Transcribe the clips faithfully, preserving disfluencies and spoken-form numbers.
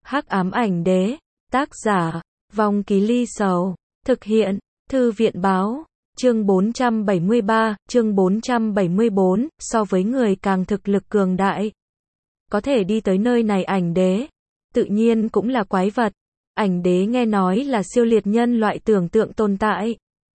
Hắc ám ảnh đế, tác giả, Vong Ký Ly Sầu, thực hiện, Thư viện báo, chương bốn trăm bảy mươi ba, chương bốn trăm bảy mươi bốn, so với người càng thực lực cường đại. Có thể đi tới nơi này ảnh đế, tự nhiên cũng là quái vật. Ảnh đế nghe nói là siêu liệt nhân loại tưởng tượng tồn tại.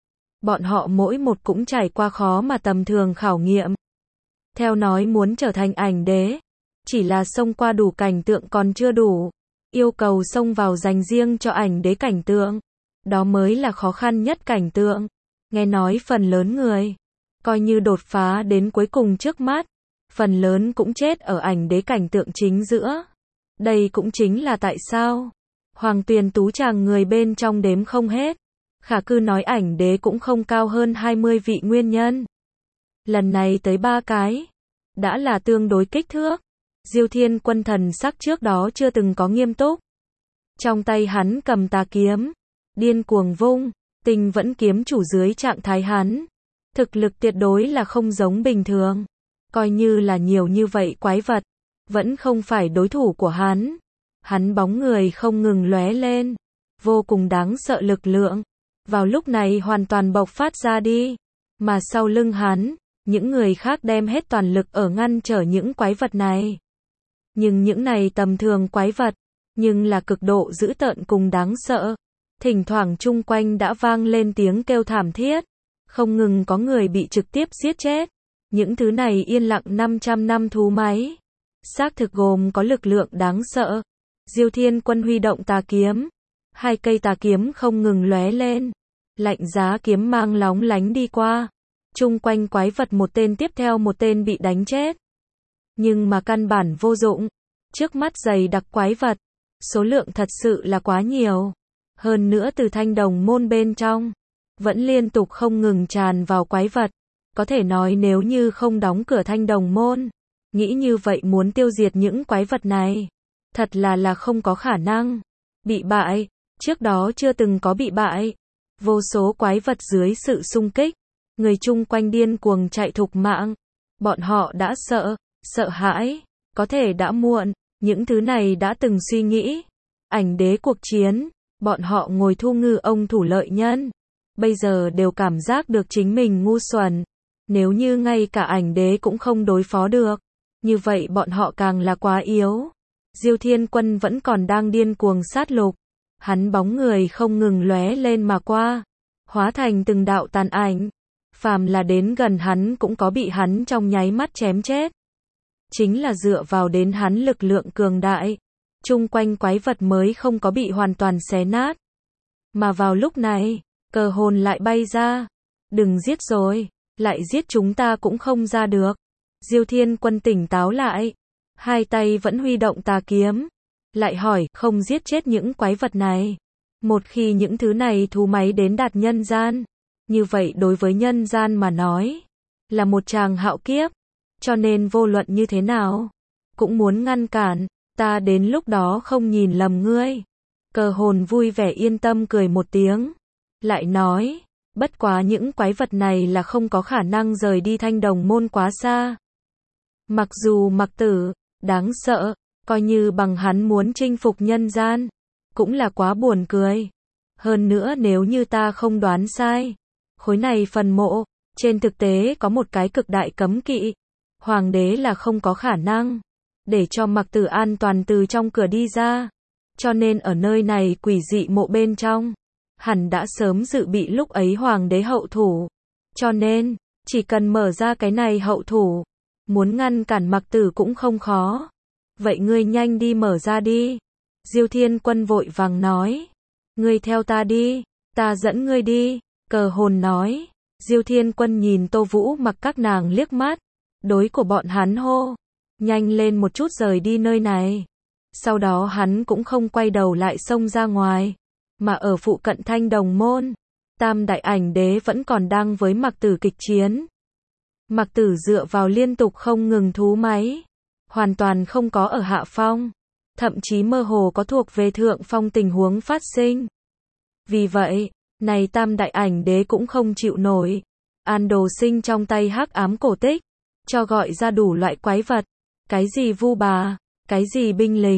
Bọn họ mỗi một cũng trải qua khó mà tầm thường khảo nghiệm. Theo nói muốn trở thành ảnh đế, chỉ là xông qua đủ cảnh tượng còn chưa đủ. Yêu cầu xông vào dành riêng cho ảnh đế cảnh tượng. Đó mới là khó khăn nhất cảnh tượng. Nghe nói phần lớn người, coi như đột phá đến cuối cùng trước mắt, phần lớn cũng chết ở ảnh đế cảnh tượng chính giữa. Đây cũng chính là tại sao Hoàng Tuyền Tú chàng người bên trong đếm không hết. Khả cư nói ảnh đế cũng không cao hơn hai mươi vị nguyên nhân. Lần này tới ba cái, đã là tương đối kích thước. Diêu Thiên Quân thần sắc trước đó chưa từng có nghiêm túc. Trong tay hắn cầm tà kiếm, điên cuồng vung, Tình Vẫn kiếm chủ dưới trạng thái hắn. Thực lực tuyệt đối là không giống bình thường. Coi như là nhiều như vậy quái vật, vẫn không phải đối thủ của hắn. Hắn bóng người không ngừng lóe lên, vô cùng đáng sợ lực lượng. Vào lúc này hoàn toàn bộc phát ra đi. Mà sau lưng hắn, những người khác đem hết toàn lực ở ngăn trở những quái vật này. Nhưng những này tầm thường quái vật, nhưng là cực độ dữ tợn cùng đáng sợ. Thỉnh thoảng chung quanh đã vang lên tiếng kêu thảm thiết. Không ngừng có người bị trực tiếp giết chết. Những thứ này yên lặng năm trăm năm thú máy. Xác thực gồm có lực lượng đáng sợ. Diêu Thiên Quân huy động tà kiếm. Hai cây tà kiếm không ngừng lóe lên. Lạnh giá kiếm mang lóng lánh đi qua. Chung quanh quái vật một tên tiếp theo một tên bị đánh chết. Nhưng mà căn bản vô dụng. Trước mắt dày đặc quái vật, số lượng thật sự là quá nhiều. Hơn nữa từ thanh đồng môn bên trong, vẫn liên tục không ngừng tràn vào quái vật. Có thể nói nếu như không đóng cửa thanh đồng môn, nghĩ như vậy muốn tiêu diệt những quái vật này, thật là là không có khả năng. Bị bại, trước đó chưa từng có bị bại. Vô số quái vật dưới sự xung kích, người chung quanh điên cuồng chạy thục mạng. Bọn họ đã sợ, sợ hãi, có thể đã muộn, những thứ này đã từng suy nghĩ. Ảnh đế cuộc chiến, bọn họ ngồi thu ngư ông thủ lợi nhân. Bây giờ đều cảm giác được chính mình ngu xuẩn. Nếu như ngay cả ảnh đế cũng không đối phó được, như vậy bọn họ càng là quá yếu. Diêu Thiên Quân vẫn còn đang điên cuồng sát lục. Hắn bóng người không ngừng lóe lên mà qua, hóa thành từng đạo tàn ảnh. Phàm là đến gần hắn cũng có bị hắn trong nháy mắt chém chết. Chính là dựa vào đến hắn lực lượng cường đại, chung quanh quái vật mới không có bị hoàn toàn xé nát. Mà vào lúc này, Cờ Hồn lại bay ra. Đừng giết rồi, lại giết chúng ta cũng không ra được. Diêu Thiên Quân tỉnh táo lại, hai tay vẫn huy động tà kiếm. Lại hỏi, không giết chết những quái vật này. Một khi những thứ này thú máy đến đạt nhân gian, như vậy đối với nhân gian mà nói, là một tràng hạo kiếp. Cho nên vô luận như thế nào, cũng muốn ngăn cản, ta đến lúc đó không nhìn lầm ngươi. Cờ Hồn vui vẻ yên tâm cười một tiếng. Lại nói, bất quá những quái vật này là không có khả năng rời đi thanh đồng môn quá xa. Mặc dù Mặc Tử, đáng sợ, coi như bằng hắn muốn chinh phục nhân gian, cũng là quá buồn cười. Hơn nữa nếu như ta không đoán sai, khối này phần mộ, trên thực tế có một cái cực đại cấm kỵ. Hoàng đế là không có khả năng để cho Mặc Tử an toàn từ trong cửa đi ra. Cho nên ở nơi này quỷ dị mộ bên trong, hẳn đã sớm dự bị lúc ấy hoàng đế hậu thủ. Cho nên, chỉ cần mở ra cái này hậu thủ, muốn ngăn cản Mặc Tử cũng không khó. Vậy ngươi nhanh đi mở ra đi. Diêu Thiên Quân vội vàng nói. Ngươi theo ta đi, ta dẫn ngươi đi. Cờ Hồn nói. Diêu Thiên Quân nhìn Tô Vũ Mặc các nàng liếc mắt. Đối của bọn hắn hô. Nhanh lên một chút rời đi nơi này. Sau đó hắn cũng không quay đầu lại xông ra ngoài. Mà ở phụ cận thanh đồng môn, Tam đại ảnh đế vẫn còn đang với Mặc Tử kịch chiến. Mặc Tử dựa vào liên tục không ngừng thú máy, hoàn toàn không có ở hạ phong. Thậm chí mơ hồ có thuộc về thượng phong tình huống phát sinh. Vì vậy, này Tam đại ảnh đế cũng không chịu nổi. An Đồ Sinh trong tay hắc ám cổ tích, cho gọi ra đủ loại quái vật. Cái gì vu bà, cái gì binh lính,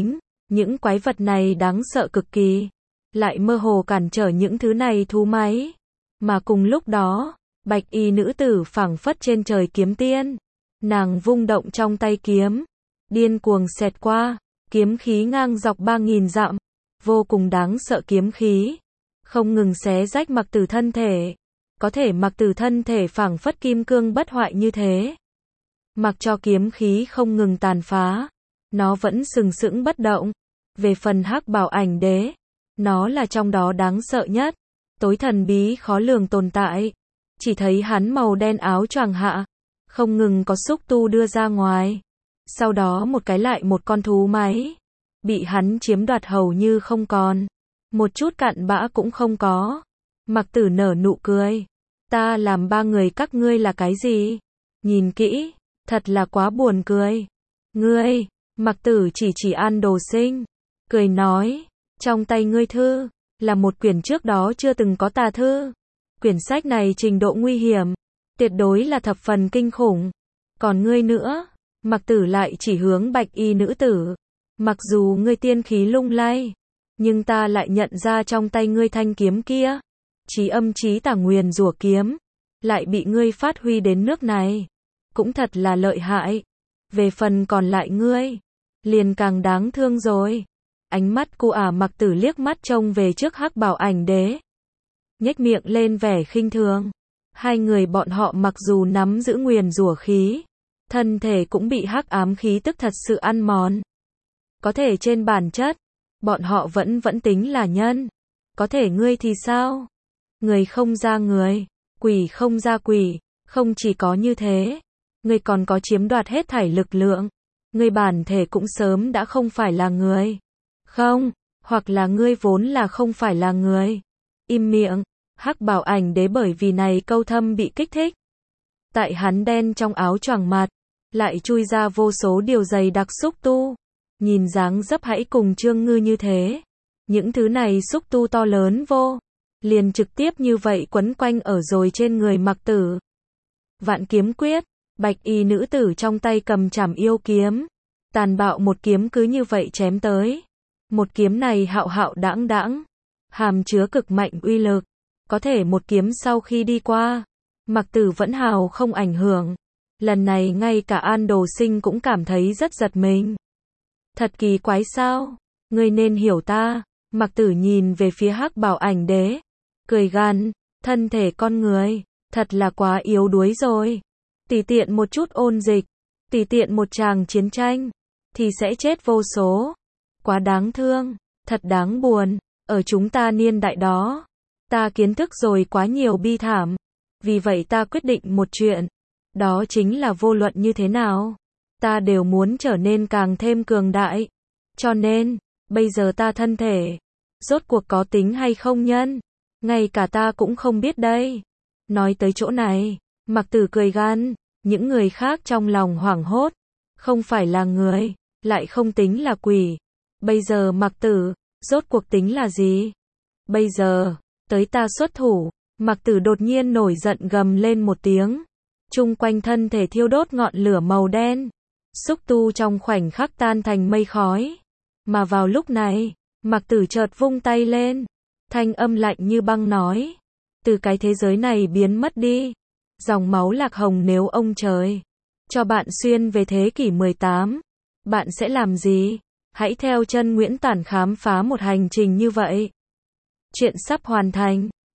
Những quái vật này đáng sợ cực kỳ, lại mơ hồ cản trở những thứ này thú máy. Mà cùng lúc đó, bạch y nữ tử phảng phất trên trời kiếm tiên. Nàng vung động trong tay kiếm, điên cuồng xẹt qua, kiếm khí ngang dọc ba nghìn dặm, vô cùng đáng sợ kiếm khí, không ngừng xé rách Mặc Tử thân thể. Có thể Mặc Tử thân thể phảng phất kim cương bất hoại như thế. Mặc cho kiếm khí không ngừng tàn phá, nó vẫn sừng sững bất động. Về phần Hắc Bảo Ảnh Đế, nó là trong đó đáng sợ nhất, tối thần bí khó lường tồn tại. Chỉ thấy hắn màu đen áo choàng hạ, không ngừng có xúc tu đưa ra ngoài. Sau đó một cái lại một con thú máy, bị hắn chiếm đoạt hầu như không còn. Một chút cặn bã cũng không có. Mặc Tử nở nụ cười. Ta làm ba người các ngươi là cái gì? Nhìn kỹ, thật là quá buồn cười. Ngươi, Mặc Tử chỉ chỉ An Đồ Sinh, cười nói, trong tay ngươi thư, là một quyển trước đó chưa từng có tà thư. Quyển sách này trình độ nguy hiểm, tuyệt đối là thập phần kinh khủng. Còn ngươi nữa, Mặc Tử lại chỉ hướng bạch y nữ tử. Mặc dù ngươi tiên khí lung lay, nhưng ta lại nhận ra trong tay ngươi thanh kiếm kia, chí âm chí tà nguyền rủa kiếm, lại bị ngươi phát huy đến nước này. Cũng thật là lợi hại. Về phần còn lại ngươi, liền càng đáng thương rồi. Ánh mắt cô ả Mặc Tử liếc mắt trông về trước Hắc Bảo Ảnh Đế, nhếch miệng lên vẻ khinh thường. Hai người bọn họ mặc dù nắm giữ nguyền rủa khí, thân thể cũng bị hắc ám khí tức thật sự ăn mòn. Có thể trên bản chất, bọn họ vẫn vẫn tính là nhân. Có thể ngươi thì sao? Người không ra người, quỷ không ra quỷ. Không chỉ có như thế, ngươi còn có chiếm đoạt hết thảy lực lượng. Ngươi bản thể cũng sớm đã không phải là người. Không, hoặc là ngươi vốn là không phải là người. Im miệng. Hắc Bảo Ảnh Đế bởi vì này câu thâm bị kích thích. Tại hắn đen trong áo choàng mặt, lại chui ra vô số điều dày đặc xúc tu. Nhìn dáng dấp hãy cùng Trương Ngư như thế. Những thứ này xúc tu to lớn vô, liền trực tiếp như vậy quấn quanh ở rồi trên người Mặc Tử. Vạn kiếm quyết, bạch y nữ tử trong tay cầm trảm yêu kiếm, tàn bạo một kiếm cứ như vậy chém tới. Một kiếm này hạo hạo đãng đãng, hàm chứa cực mạnh uy lực. Có thể một kiếm sau khi đi qua, Mặc Tử vẫn hào không ảnh hưởng. Lần này ngay cả An Đồ Sinh cũng cảm thấy rất giật mình. Thật kỳ quái sao? Ngươi nên hiểu ta. Mặc Tử nhìn về phía Hắc Bảo Ảnh Đế, cười gằn, thân thể con người, thật là quá yếu đuối rồi. Tùy tiện một chút ôn dịch, tùy tiện một tràng chiến tranh, thì sẽ chết vô số. Quá đáng thương, thật đáng buồn. Ở chúng ta niên đại đó, ta kiến thức rồi quá nhiều bi thảm. Vì vậy ta quyết định một chuyện. Đó chính là vô luận như thế nào, ta đều muốn trở nên càng thêm cường đại. Cho nên, bây giờ ta thân thể, rốt cuộc có tính hay không nhân, ngay cả ta cũng không biết đây. Nói tới chỗ này, Mặc Tử cười gan, những người khác trong lòng hoảng hốt. Không phải là người, lại không tính là quỷ. Bây giờ Mặc Tử, rốt cuộc tính là gì? Bây giờ, tới ta xuất thủ. Mặc Tử đột nhiên nổi giận gầm lên một tiếng. Chung quanh thân thể thiêu đốt ngọn lửa màu đen. Xúc tu trong khoảnh khắc tan thành mây khói. Mà vào lúc này, Mặc Tử chợt vung tay lên. Thanh âm lạnh như băng nói. Từ cái thế giới này biến mất đi. Dòng máu lạc hồng nếu ông trời cho bạn xuyên về thế kỷ mười tám, bạn sẽ làm gì? Hãy theo chân Nguyễn Tản khám phá một hành trình như vậy. Chuyện sắp hoàn thành.